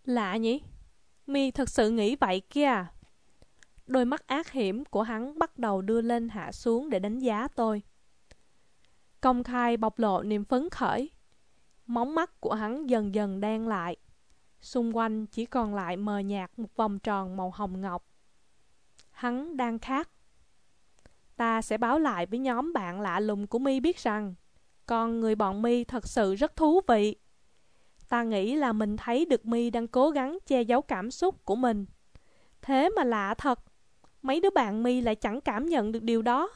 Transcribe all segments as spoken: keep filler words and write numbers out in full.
Lạ nhỉ? Mi thật sự nghĩ vậy kia à? Đôi mắt ác hiểm của hắn bắt đầu đưa lên hạ xuống để đánh giá tôi. Công khai bộc lộ niềm phấn khởi. Móng mắt của hắn dần dần đen lại. Xung quanh chỉ còn lại mờ nhạt một vòng tròn màu hồng ngọc. Hắn đang khát. Ta sẽ báo lại với nhóm bạn lạ lùng của Mi biết rằng con người bọn Mi thật sự rất thú vị. Ta nghĩ là mình thấy được Mi đang cố gắng che giấu cảm xúc của mình. Thế mà lạ thật, mấy đứa bạn Mi lại chẳng cảm nhận được điều đó.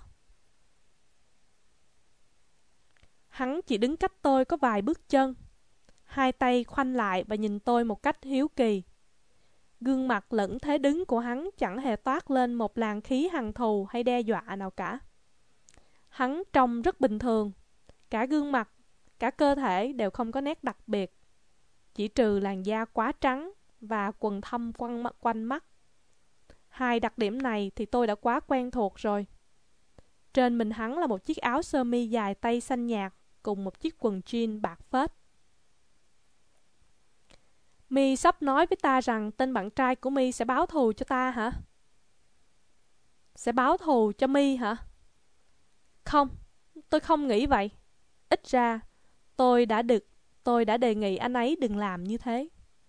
Hắn chỉ đứng cách tôi có vài bước chân, hai tay khoanh lại và nhìn tôi một cách hiếu kỳ. Gương mặt lẫn thế đứng của hắn chẳng hề toát lên một làn khí hằn thù hay đe dọa nào cả. Hắn trông rất bình thường, cả gương mặt, cả cơ thể đều không có nét đặc biệt, chỉ trừ làn da quá trắng và quầng thâm quanh mắt, quanh mắt. Hai đặc điểm này thì tôi đã quá quen thuộc rồi. Trên mình hắn là một chiếc áo sơ mi dài tay xanh nhạt cùng một chiếc quần jean bạc phết. Mi sắp nói với ta rằng tên bạn trai của Mi sẽ báo thù cho ta hả? Sẽ báo thù cho Mi hả? Không, tôi không nghĩ vậy. Ít ra, tôi đã được, tôi đã đề nghị anh ấy đừng làm như thế.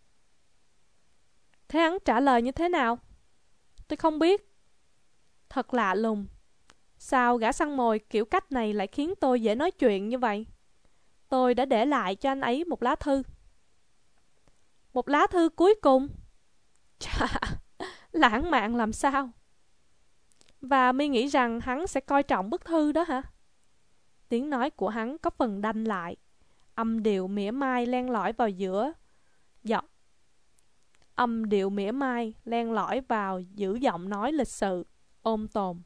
Thế hắn trả lời như thế nào? Tôi không biết. Thật lạ lùng. Sao gã săn mồi kiểu cách này lại khiến tôi dễ nói chuyện như vậy? Tôi đã để lại cho anh ấy một lá thư. Một lá thư cuối cùng? Chà, lãng mạn làm sao? Và Mi nghĩ rằng hắn sẽ coi trọng bức thư đó hả? Tiếng nói của hắn có phần đanh lại. Âm điệu mỉa mai len lỏi vào giữa giọng. Âm điệu mỉa mai len lỏi vào giữa giọng nói lịch sự, ôm tồn.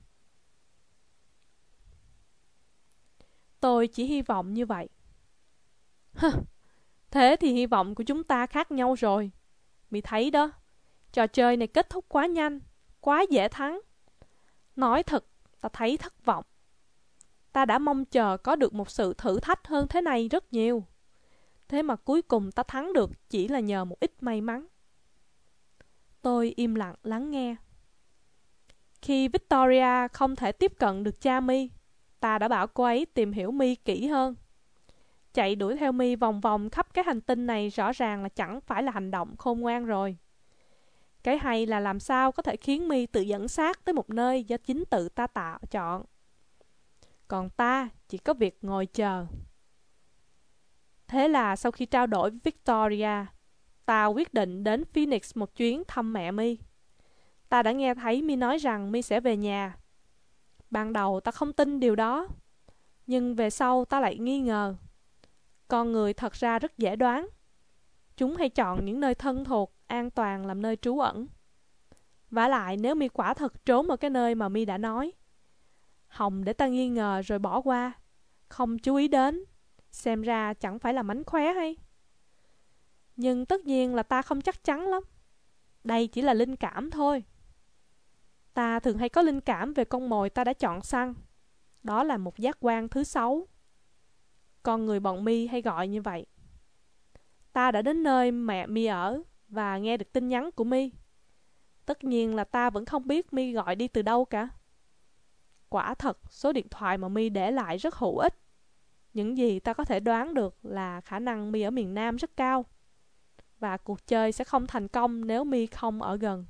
Tôi chỉ hy vọng như vậy. Hơ, thế thì hy vọng của chúng ta khác nhau rồi. Mi thấy đó, trò chơi này kết thúc quá nhanh, quá dễ thắng. Nói thật, ta thấy thất vọng. Ta đã mong chờ có được một sự thử thách hơn thế này rất nhiều. Thế mà cuối cùng ta thắng được chỉ là nhờ một ít may mắn. Tôi im lặng lắng nghe. Khi Victoria không thể tiếp cận được cha Mi, ta đã bảo cô ấy tìm hiểu Mi kỹ hơn. Chạy đuổi theo Mi vòng vòng khắp cái hành tinh này rõ ràng là chẳng phải là hành động khôn ngoan rồi. Cái hay là làm sao có thể khiến Mi tự dẫn xác tới một nơi do chính tự ta tạo chọn. Còn ta chỉ có việc ngồi chờ. Thế là sau khi trao đổi với Victoria, ta quyết định đến Phoenix một chuyến thăm mẹ Mi. Ta đã nghe thấy Mi nói rằng Mi sẽ về nhà. Ban đầu ta không tin điều đó, nhưng về sau ta lại nghi ngờ. Con người thật ra rất dễ đoán. Chúng hay chọn những nơi thân thuộc, an toàn làm nơi trú ẩn. Vả lại nếu Mi quả thật trốn ở cái nơi mà Mi đã nói, hòng để ta nghi ngờ rồi bỏ qua, không chú ý đến, xem ra chẳng phải là mánh khóe hay. Nhưng tất nhiên là ta không chắc chắn lắm. Đây chỉ là linh cảm thôi. Ta thường hay có linh cảm về con mồi ta đã chọn săn. Đó là một giác quan thứ sáu. Con người bọn Mi hay gọi như vậy. Ta đã đến nơi mẹ Mi ở và nghe được tin nhắn của Mi. Tất nhiên là ta vẫn không biết Mi gọi đi từ đâu cả. Quả thật, số điện thoại mà Mi để lại rất hữu ích. Những gì ta có thể đoán được là khả năng Mi ở miền Nam rất cao. Và cuộc chơi sẽ không thành công nếu Mi không ở gần.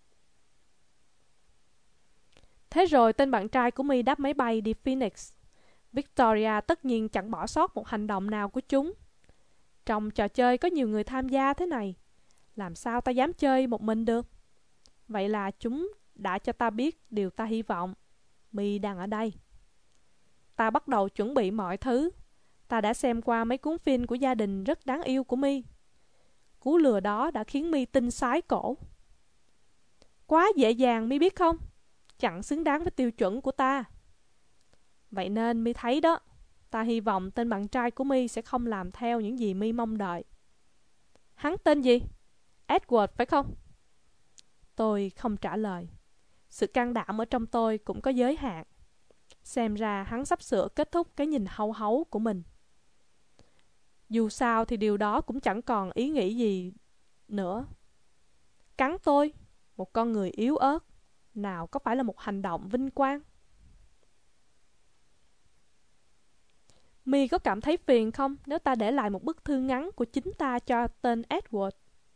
Thế rồi tên bạn trai của Mi đáp máy bay đi Phoenix. Victoria tất nhiên chẳng bỏ sót một hành động nào của chúng. Trong trò chơi có nhiều người tham gia thế này, làm sao ta dám chơi một mình được? Vậy là chúng đã cho ta biết điều ta hy vọng. Mi đang ở đây. Ta bắt đầu chuẩn bị mọi thứ. Ta đã xem qua mấy cuốn phim của gia đình rất đáng yêu của Mi. Cú lừa đó đã khiến Mi tinh sái cổ. Quá dễ dàng Mi biết không? Chẳng xứng đáng với tiêu chuẩn của ta. Vậy nên Mi thấy đó, ta hy vọng tên bạn trai của Mi sẽ không làm theo những gì Mi mong đợi. Hắn tên gì? Edward phải không? Tôi không trả lời. Sự can đảm ở trong tôi cũng có giới hạn. Xem ra hắn sắp sửa kết thúc cái nhìn hau háu của mình. Dù sao thì điều đó cũng chẳng còn ý nghĩ gì nữa. Cắn tôi, một con người yếu ớt, nào có phải là một hành động vinh quang? Mi có cảm thấy phiền không nếu ta để lại một bức thư ngắn của chính ta cho tên Edward?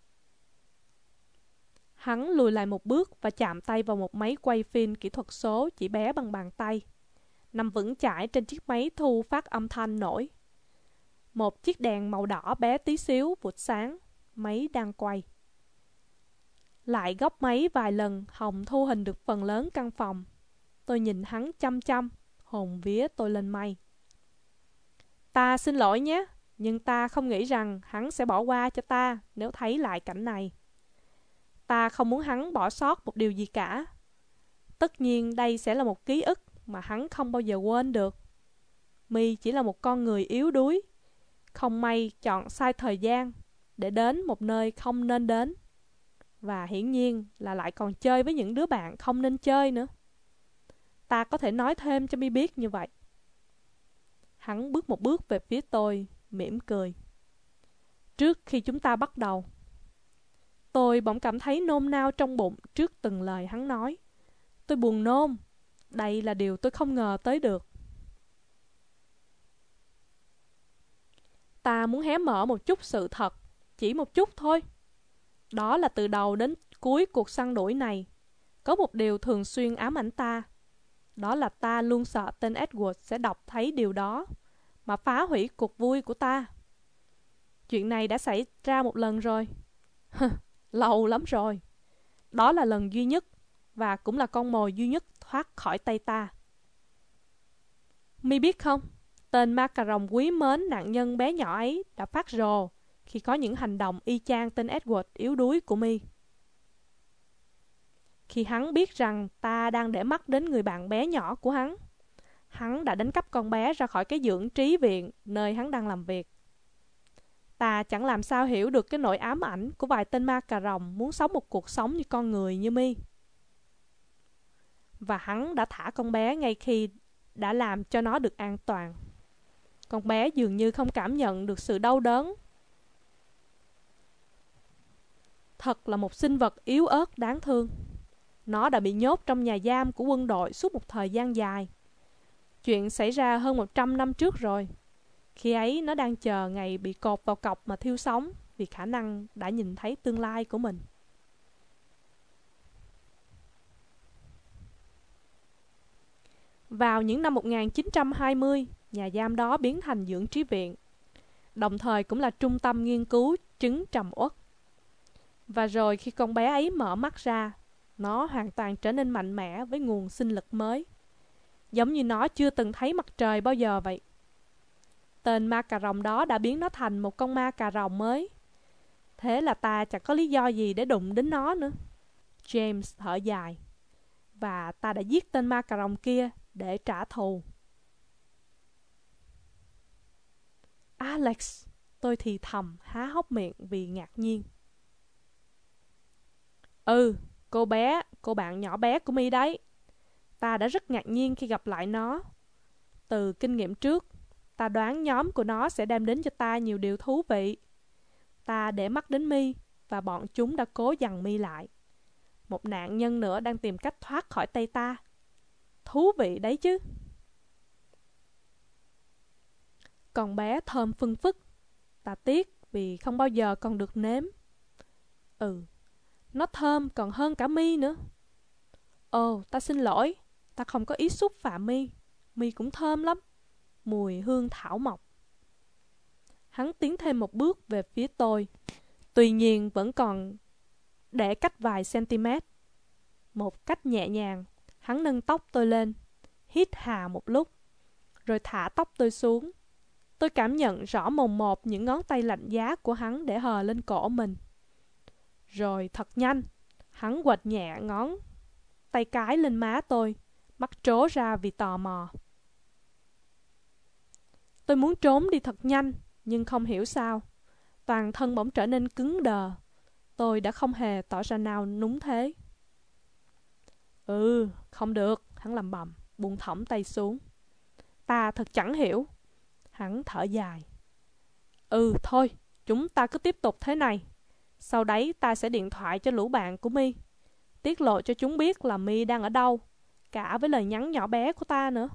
Hắn lùi lại một bước và chạm tay vào một máy quay phim kỹ thuật số chỉ bé bằng bàn tay, nằm vững chãi trên chiếc máy thu phát âm thanh nổi. Một chiếc đèn màu đỏ bé tí xíu vụt sáng, máy đang quay. Lại góc máy vài lần, Hồng thu hình được phần lớn căn phòng. Tôi nhìn hắn chăm chăm, hồn vía tôi lên mây. Ta xin lỗi nhé, nhưng ta không nghĩ rằng hắn sẽ bỏ qua cho ta nếu thấy lại cảnh này. Ta không muốn hắn bỏ sót một điều gì cả. Tất nhiên đây sẽ là một ký ức mà hắn không bao giờ quên được. Mi chỉ là một con người yếu đuối, không may chọn sai thời gian để đến một nơi không nên đến. Và hiển nhiên là lại còn chơi với những đứa bạn không nên chơi nữa. Ta có thể nói thêm cho Mi biết như vậy. Hắn bước một bước về phía tôi, mỉm cười. Trước khi chúng ta bắt đầu, tôi bỗng cảm thấy nôn nao trong bụng trước từng lời hắn nói. Tôi buồn nôn. Đây là điều tôi không ngờ tới được. Ta muốn hé mở một chút sự thật, chỉ một chút thôi. Đó là từ đầu đến cuối cuộc săn đuổi này, có một điều thường xuyên ám ảnh ta. Đó là ta luôn sợ tên Edward sẽ đọc thấy điều đó, mà phá hủy cuộc vui của ta. Chuyện này đã xảy ra một lần rồi. Lâu lắm rồi. Đó là lần duy nhất, và cũng là con mồi duy nhất thoát khỏi tay ta. Mi biết không, tên ma cà rồng quý mến nạn nhân bé nhỏ ấy đã phát rồ khi có những hành động y chang tên Edward yếu đuối của Mi. Khi hắn biết rằng ta đang để mắt đến người bạn bé nhỏ của hắn, hắn đã đánh cắp con bé ra khỏi cái dưỡng trí viện nơi hắn đang làm việc. Ta chẳng làm sao hiểu được cái nỗi ám ảnh của vài tên ma cà rồng muốn sống một cuộc sống như con người như Mi. Và hắn đã thả con bé ngay khi đã làm cho nó được an toàn. Con bé dường như không cảm nhận được sự đau đớn. Thật là một sinh vật yếu ớt đáng thương. Nó đã bị nhốt trong nhà giam của quân đội suốt một thời gian dài. Chuyện xảy ra hơn một trăm năm trước rồi. Khi ấy nó đang chờ ngày bị cột vào cọc mà thiêu sống vì khả năng đã nhìn thấy tương lai của mình. Vào những năm một nghìn chín trăm hai mươi, nhà giam đó biến thành dưỡng trí viện, đồng thời cũng là trung tâm nghiên cứu chứng trầm uất. Và rồi khi con bé ấy mở mắt ra, nó hoàn toàn trở nên mạnh mẽ với nguồn sinh lực mới, giống như nó chưa từng thấy mặt trời bao giờ vậy. Tên ma cà rồng đó đã biến nó thành một con ma cà rồng mới. Thế là ta chẳng có lý do gì để đụng đến nó nữa. James thở dài. Và ta đã giết tên ma cà rồng kia để trả thù. Alex, tôi thì thầm há hốc miệng vì ngạc nhiên. Ừ, cô bé, cô bạn nhỏ bé của Mi đấy. Ta đã rất ngạc nhiên khi gặp lại nó. Từ kinh nghiệm trước, ta đoán nhóm của nó sẽ đem đến cho ta nhiều điều thú vị. Ta để mắt đến Mi, và bọn chúng đã cố giằng Mi lại. Một nạn nhân nữa đang tìm cách thoát khỏi tay ta. Thú vị đấy chứ. Con bé thơm phưng phức. Ta tiếc vì không bao giờ còn được nếm. Ừ, nó thơm còn hơn cả Mi nữa. Ồ, ta xin lỗi. Ta không có ý xúc phạm Mi. Mi cũng thơm lắm. Mùi hương thảo mộc. Hắn tiến thêm một bước về phía tôi. Tuy nhiên vẫn còn để cách vài cm. Một cách nhẹ nhàng, hắn nâng tóc tôi lên, hít hà một lúc, rồi thả tóc tôi xuống. Tôi cảm nhận rõ mồn một những ngón tay lạnh giá của hắn để hờ lên cổ mình. Rồi thật nhanh, hắn quệt nhẹ ngón tay cái lên má tôi, mắt trố ra vì tò mò. Tôi muốn trốn đi thật nhanh, nhưng không hiểu sao. Toàn thân bỗng trở nên cứng đờ. Tôi đã không hề tỏ ra nào núng thế. Ừ, không được, hắn lầm bầm, buông thõng tay xuống. Ta thật chẳng hiểu. Hắn thở dài. Ừ, thôi, chúng ta cứ tiếp tục thế này. Sau đấy ta sẽ điện thoại cho lũ bạn của My, tiết lộ cho chúng biết là My đang ở đâu, cả với lời nhắn nhỏ bé của ta nữa.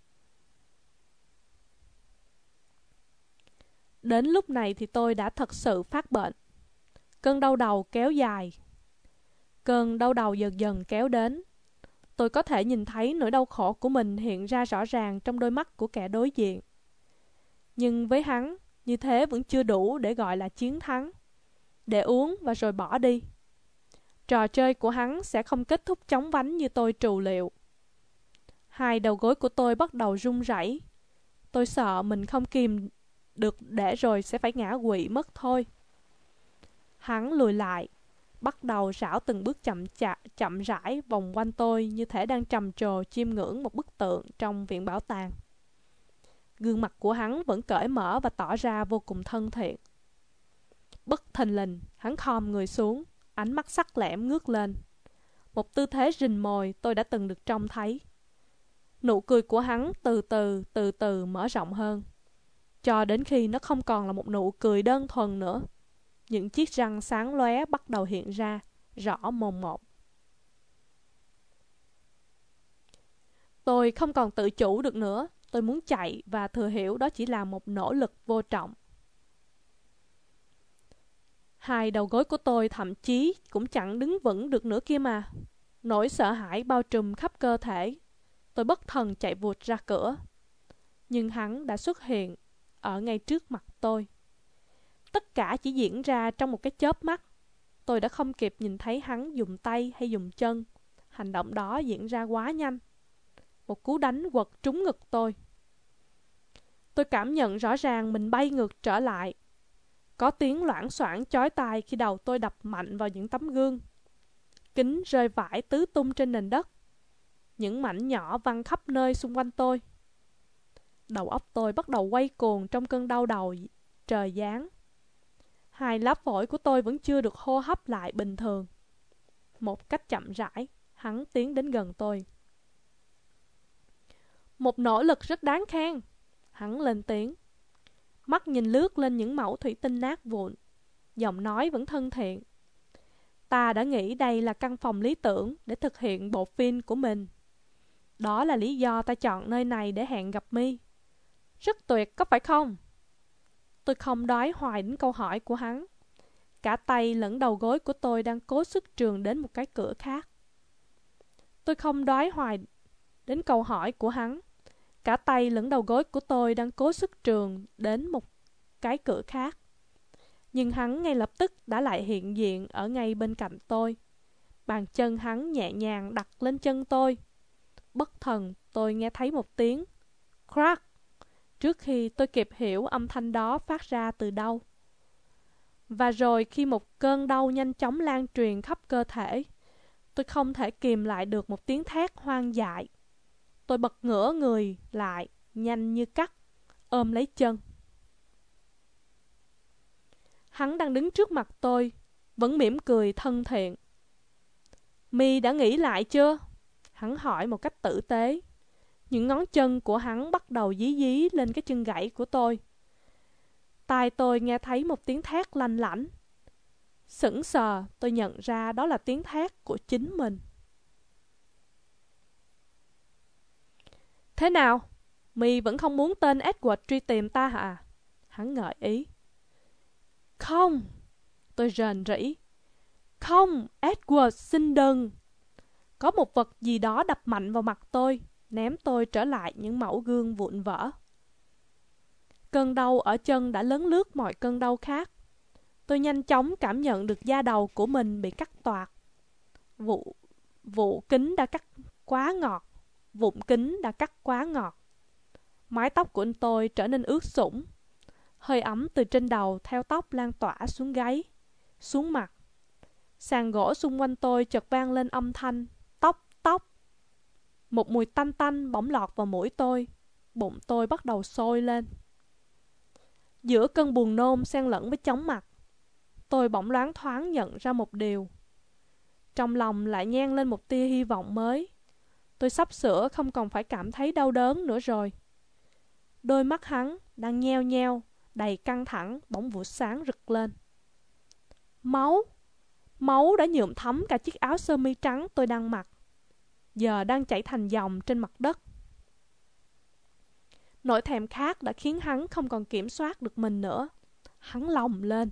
Đến lúc này thì tôi đã thật sự phát bệnh. Cơn đau đầu kéo dài. Cơn đau đầu dần dần kéo đến. Tôi có thể nhìn thấy nỗi đau khổ của mình hiện ra rõ ràng trong đôi mắt của kẻ đối diện. Nhưng với hắn, như thế vẫn chưa đủ để gọi là chiến thắng. Để uống và rồi bỏ đi. Trò chơi của hắn sẽ không kết thúc chóng vánh như tôi trù liệu. Hai đầu gối của tôi bắt đầu run rẩy. Tôi sợ mình không kìm được để rồi sẽ phải ngã quỵ mất thôi. Hắn lùi lại, bắt đầu rảo từng bước chậm chạp, chậm rãi vòng quanh tôi như thể đang trầm trồ chiêm ngưỡng một bức tượng trong viện bảo tàng. Gương mặt của hắn vẫn cởi mở và tỏ ra vô cùng thân thiện. Bất thình lình, hắn khom người xuống, ánh mắt sắc lẻm ngước lên. Một tư thế rình mồi tôi đã từng được trông thấy. Nụ cười của hắn từ từ, từ từ mở rộng hơn, cho đến khi nó không còn là một nụ cười đơn thuần nữa. Những chiếc răng sáng lóe bắt đầu hiện ra, rõ mồn một. Tôi không còn tự chủ được nữa. Tôi muốn chạy và thừa hiểu đó chỉ là một nỗ lực vô trọng. Hai đầu gối của tôi thậm chí cũng chẳng đứng vững được nữa kia mà. Nỗi sợ hãi bao trùm khắp cơ thể. Tôi bất thần chạy vụt ra cửa. Nhưng hắn đã xuất hiện ở ngay trước mặt tôi. Tất cả chỉ diễn ra trong một cái chớp mắt. Tôi đã không kịp nhìn thấy hắn dùng tay hay dùng chân. Hành động đó diễn ra quá nhanh. Một cú đánh quật trúng ngực tôi. Tôi cảm nhận rõ ràng mình bay ngược trở lại. Có tiếng loảng xoảng chói tai khi đầu tôi đập mạnh vào những tấm gương. Kính rơi vãi tứ tung trên nền đất. Những mảnh nhỏ văng khắp nơi xung quanh tôi. Đầu óc tôi bắt đầu quay cuồng trong cơn đau đầu trời giáng. Hai lá phổi của tôi vẫn chưa được hô hấp lại bình thường. Một cách chậm rãi, hắn tiến đến gần tôi. Một nỗ lực rất đáng khen, hắn lên tiếng. Mắt nhìn lướt lên những mẩu thủy tinh nát vụn. Giọng nói vẫn thân thiện. Ta đã nghĩ đây là căn phòng lý tưởng để thực hiện bộ phim của mình. Đó là lý do ta chọn nơi này để hẹn gặp My. Rất tuyệt, có phải không? Tôi không đoái hoài đến câu hỏi của hắn. Cả tay lẫn đầu gối của tôi đang cố sức trườn đến một cái cửa khác. Tôi không đoái hoài đến câu hỏi của hắn. Cả tay lẫn đầu gối của tôi đang cố sức trườn đến một cái cửa khác. Nhưng hắn ngay lập tức đã lại hiện diện ở ngay bên cạnh tôi. Bàn chân hắn nhẹ nhàng đặt lên chân tôi. Bất thần tôi nghe thấy một tiếng crack trước khi tôi kịp hiểu âm thanh đó phát ra từ đâu. Và rồi khi một cơn đau nhanh chóng lan truyền khắp cơ thể, tôi không thể kìm lại được một tiếng thét hoang dại. Tôi bật ngửa người lại, nhanh như cắt, ôm lấy chân. Hắn đang đứng trước mặt tôi, vẫn mỉm cười thân thiện. My đã nghĩ lại chưa? Hắn hỏi một cách tử tế. Những ngón chân của hắn bắt đầu dí dí lên cái chân gãy của tôi. Tai tôi nghe thấy một tiếng thét lanh lảnh. Sững sờ, tôi nhận ra đó là tiếng thét của chính mình. Thế nào? My vẫn không muốn tên Edward truy tìm ta hả? Hắn gợi ý. Không, tôi rền rĩ. Không, Edward, xin đừng. Có một vật gì đó đập mạnh vào mặt tôi, ném tôi trở lại những mẩu gương vụn vỡ. Cơn đau ở chân đã lấn lướt mọi cơn đau khác. Tôi nhanh chóng cảm nhận được da đầu của mình bị cắt toạc. Vụ, vụ kính đã cắt quá ngọt. Vụn kính đã cắt quá ngọt. Mái tóc của anh tôi trở nên ướt sũng. Hơi ấm từ trên đầu theo tóc lan tỏa xuống gáy, xuống mặt. Sàn gỗ xung quanh tôi chợt vang lên âm thanh tóc tóc. Một mùi tanh tanh bỗng lọt vào mũi tôi. Bụng tôi bắt đầu sôi lên. Giữa cơn buồn nôn xen lẫn với chóng mặt, tôi bỗng loáng thoáng nhận ra một điều. Trong lòng lại nhen lên một tia hy vọng mới. Tôi sắp sửa không còn phải cảm thấy đau đớn nữa rồi. Đôi mắt hắn đang nheo nheo, đầy căng thẳng, bỗng vụt sáng rực lên. Máu, máu đã nhuộm thấm cả chiếc áo sơ mi trắng tôi đang mặc, giờ đang chảy thành dòng trên mặt đất. Nỗi thèm khát đã khiến hắn không còn kiểm soát được mình nữa. Hắn lồng lên.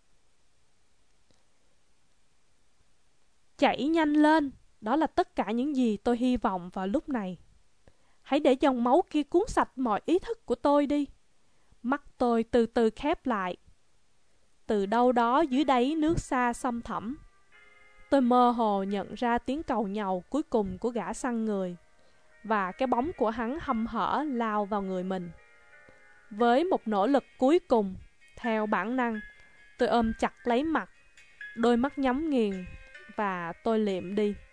Chảy nhanh lên, đó là tất cả những gì tôi hy vọng vào lúc này. Hãy để dòng máu kia cuốn sạch mọi ý thức của tôi đi. Mắt tôi từ từ khép lại. Từ đâu đó dưới đáy nước xa xăm thẳm, tôi mơ hồ nhận ra tiếng cầu nhàu cuối cùng của gã săn người, và cái bóng của hắn hăm hở lao vào người mình. Với một nỗ lực cuối cùng, theo bản năng, tôi ôm chặt lấy mặt, đôi mắt nhắm nghiền, và tôi liệm đi.